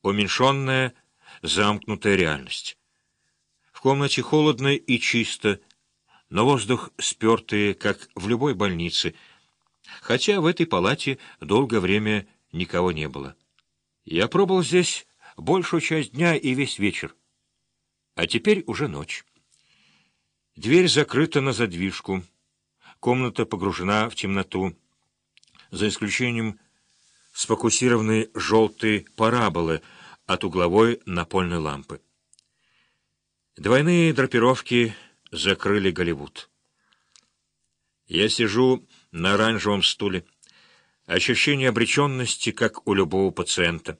уменьшенная, замкнутая реальность. В комнате холодно и чисто, но воздух спертый, как в любой больнице, хотя в этой палате долгое время никого не было. Я пробыл здесь большую часть дня и весь вечер. А теперь уже ночь. Дверь закрыта на задвижку. Комната погружена в темноту, за исключением сфокусированной желтой параболы от угловой напольной лампы. Двойные драпировки закрыли Голливуд. Я сижу на оранжевом стуле. Ощущение обреченности, как у любого пациента.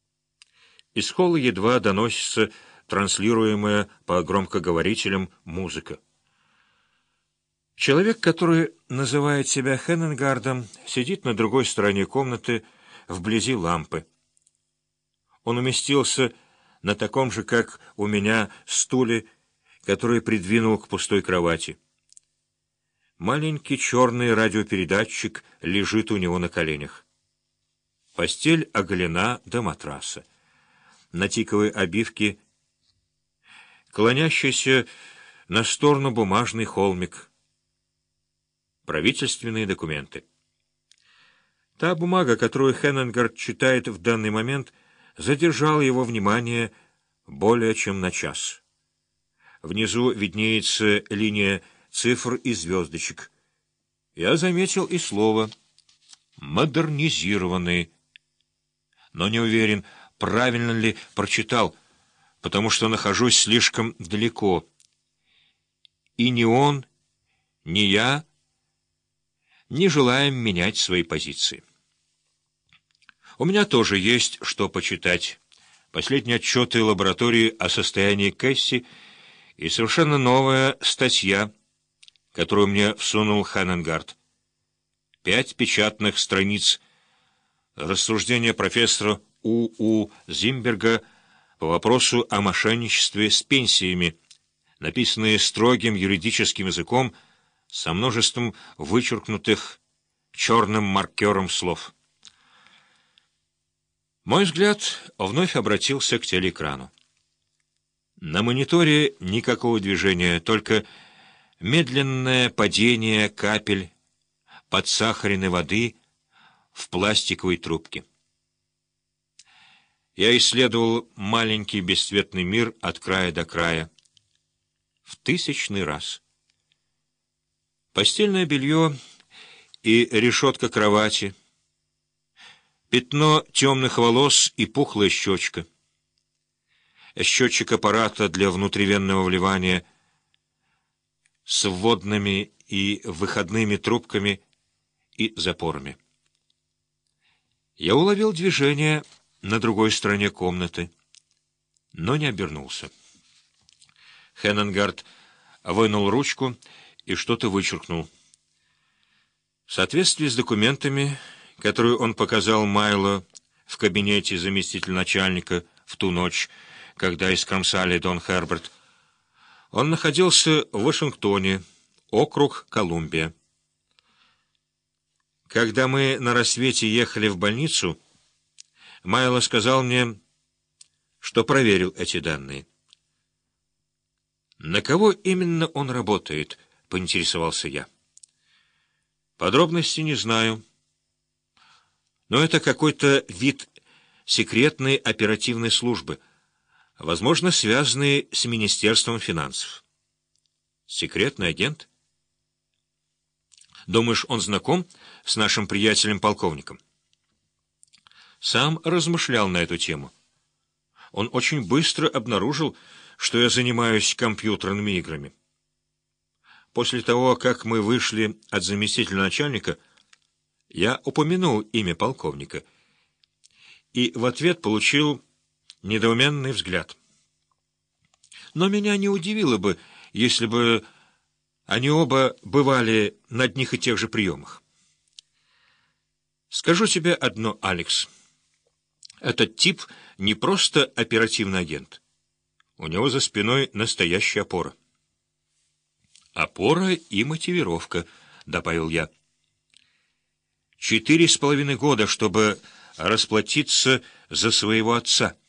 Из холла едва доносится транслируемая по громкоговорителям музыка. Человек, который называет себя Хеннингардом, сидит на другой стороне комнаты, вблизи лампы. Он уместился на таком же, как у меня, стуле, который придвинул к пустой кровати. Маленький черный радиопередатчик лежит у него на коленях. Постель оголена до матраса. На тиковой обивке клонящийся на сторону бумажный холмик. Правительственные документы. Та бумага, которую Хеннингард читает в данный момент, задержала его внимание более чем на час. Внизу виднеется линия цифр и звездочек. Я заметил и слово «модернизированный», но не уверен, правильно ли прочитал, потому что нахожусь слишком далеко. И ни он, ни я не желаем менять свои позиции. У меня тоже есть что почитать. Последние отчеты лаборатории о состоянии Кэсси и совершенно новая статья, которую мне всунул Хеннингард. 5 печатных страниц рассуждения профессора У.У. Зимберга по вопросу о мошенничестве с пенсиями, написанные строгим юридическим языком со множеством вычеркнутых черным маркером слов. Мой взгляд вновь обратился к телеэкрану. На мониторе никакого движения, только медленное падение капель подсахаренной воды в пластиковой трубке. Я исследовал маленький бесцветный мир от края до края. В 1000-й раз. Постельное белье и решетка кровати, пятно темных волос и пухлая щечка, счетчик аппарата для внутривенного вливания с вводными и выходными трубками и запорами. Я уловил движение на другой стороне комнаты, но не обернулся. Хеннингард вынул ручку и что-то вычеркнул. В соответствии с документами, которые он показал Майло в кабинете заместителя начальника в ту ночь, когда искромсали Дон Херберт, он находился в Вашингтоне, округ Колумбия. Когда мы на рассвете ехали в больницу, Майло сказал мне, что проверил эти данные. «На кого именно он работает?» — поинтересовался я. «Подробностей не знаю, но это какой-то вид секретной оперативной службы, возможно, связанный с Министерством финансов». «Секретный агент? Думаешь, он знаком с нашим приятелем-полковником?» Сам размышлял на эту тему. Он очень быстро обнаружил, что я занимаюсь компьютерными играми. После того, как мы вышли от заместителя начальника, я упомянул имя полковника и в ответ получил недоуменный взгляд. Но меня не удивило бы, если бы они оба бывали на одних и тех же приемах. Скажу тебе одно, Алекс. Этот тип не просто оперативный агент. У него за спиной настоящая опора. «Опора и мотивировка», — добавил я. 4,5 года, чтобы расплатиться за своего отца.